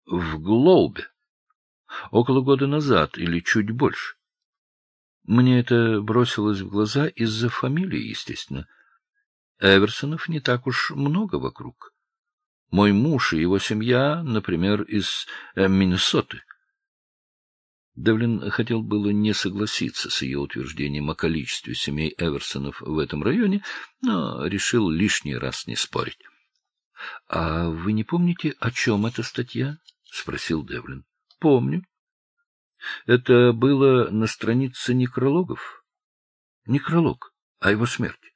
в Глоубе. Около года назад или чуть больше. Мне это бросилось в глаза из-за фамилии, естественно. Эверсонов не так уж много вокруг. Мой муж и его семья, например, из Миннесоты. Девлин хотел было не согласиться с ее утверждением о количестве семей Эверсонов в этом районе, но решил лишний раз не спорить. — А вы не помните, о чем эта статья? — спросил Девлин. — Помню. Это было на странице некрологов. Некролог о его смерти.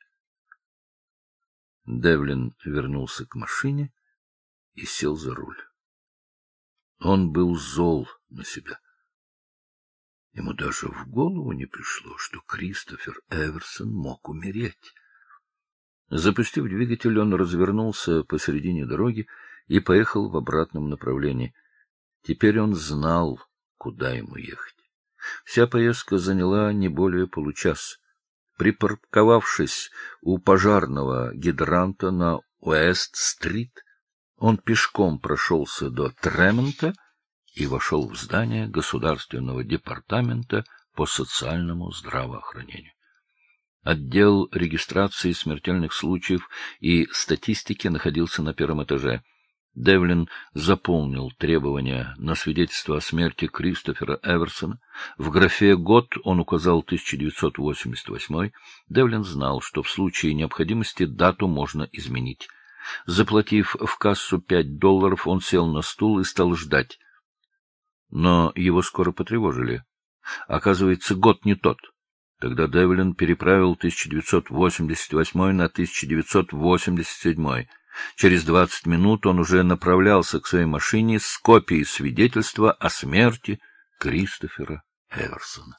Девлин вернулся к машине и сел за руль. Он был зол на себя. Ему даже в голову не пришло, что Кристофер Эверсон мог умереть. Запустив двигатель, он развернулся посередине дороги и поехал в обратном направлении. Теперь он знал, куда ему ехать. Вся поездка заняла не более получаса. Припарковавшись у пожарного гидранта на Уэст-стрит, он пешком прошелся до Тремонта и вошел в здание Государственного департамента по социальному здравоохранению. Отдел регистрации смертельных случаев и статистики находился на первом этаже. Девлин заполнил требования на свидетельство о смерти Кристофера Эверсона. В графе «Год» он указал 1988. Девлин знал, что в случае необходимости дату можно изменить. Заплатив в кассу $5, он сел на стул и стал ждать. Но его скоро потревожили. Оказывается, год не тот. Тогда Девлин переправил 1988 на 1987. Через 20 минут он уже направлялся к своей машине с копией свидетельства о смерти Кристофера Эверсона.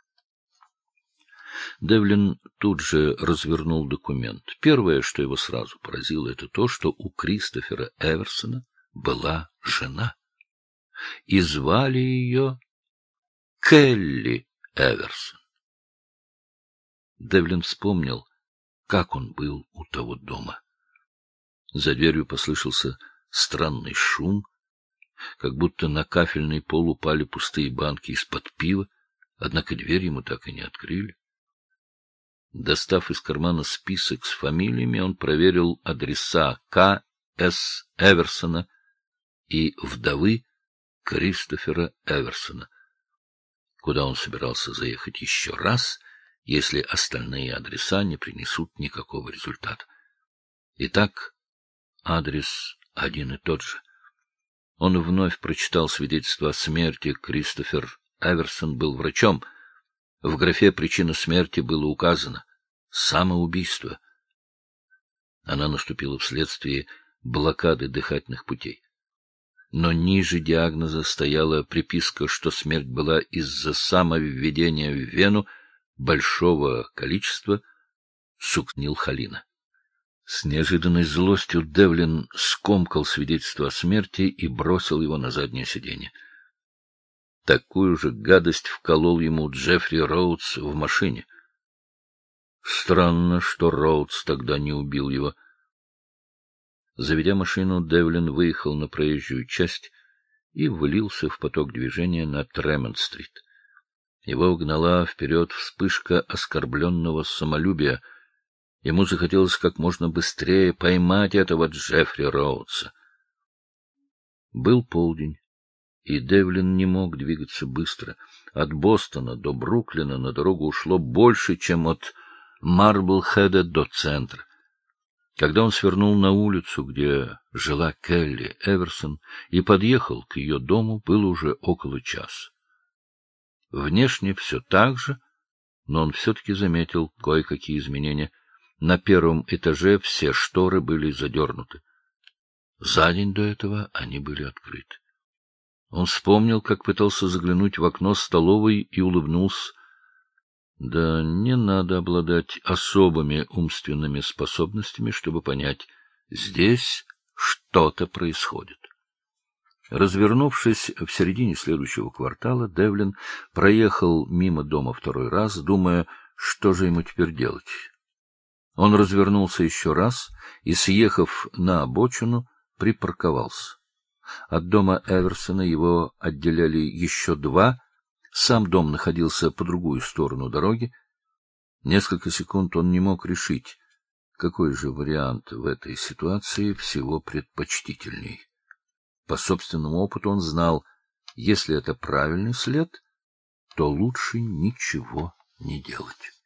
Девлин тут же развернул документ. Первое, что его сразу поразило, это то, что у Кристофера Эверсона была жена. И звали ее Келли Эверсон. Девлин вспомнил, как он был у того дома. За дверью послышался странный шум, как будто на кафельный пол упали пустые банки из-под пива, однако дверь ему так и не открыли. Достав из кармана список с фамилиями, он проверил адреса К. С. Эверсона и вдовы Кристофера Эверсона, куда он собирался заехать еще раз, если остальные адреса не принесут никакого результата. Итак, адрес один и тот же. Он вновь прочитал свидетельство о смерти. Кристофер Эверсон был врачом. В графе «Причина смерти» было указано «самоубийство». Она наступила вследствие блокады дыхательных путей. Но ниже диагноза стояла приписка, что смерть была из-за самовведения в вену большого количества сукнилхолина. С неожиданной злостью Девлин скомкал свидетельство о смерти и бросил его на заднее сиденье. Такую же гадость вколол ему Джеффри Роудс в машине. Странно, что Роудс тогда не убил его. Заведя машину, Девлин выехал на проезжую часть и влился в поток движения на Тремонт-стрит. Его угнала вперед вспышка оскорбленного самолюбия. Ему захотелось как можно быстрее поймать этого Джеффри Роудса. Был полдень, и Девлин не мог двигаться быстро. От Бостона до Бруклина на дорогу ушло больше, чем от Марблхеда до центра. Когда он свернул на улицу, где жила Келли Эверсон, и подъехал к ее дому, было уже около часа. Внешне все так же, но он все-таки заметил кое-какие изменения. На первом этаже все шторы были задернуты. За день до этого они были открыты. Он вспомнил, как пытался заглянуть в окно столовой и улыбнулся. Да не надо обладать особыми умственными способностями, чтобы понять, здесь что-то происходит. Развернувшись в середине следующего квартала, Девлин проехал мимо дома второй раз, думая, что же ему теперь делать. Он развернулся еще раз и, съехав на обочину, припарковался. От дома Эверсона его отделяли еще 2, сам дом находился по другую сторону дороги. Несколько секунд он не мог решить, какой же вариант в этой ситуации всего предпочтительней. По собственному опыту он знал, если это правильный след, то лучше ничего не делать.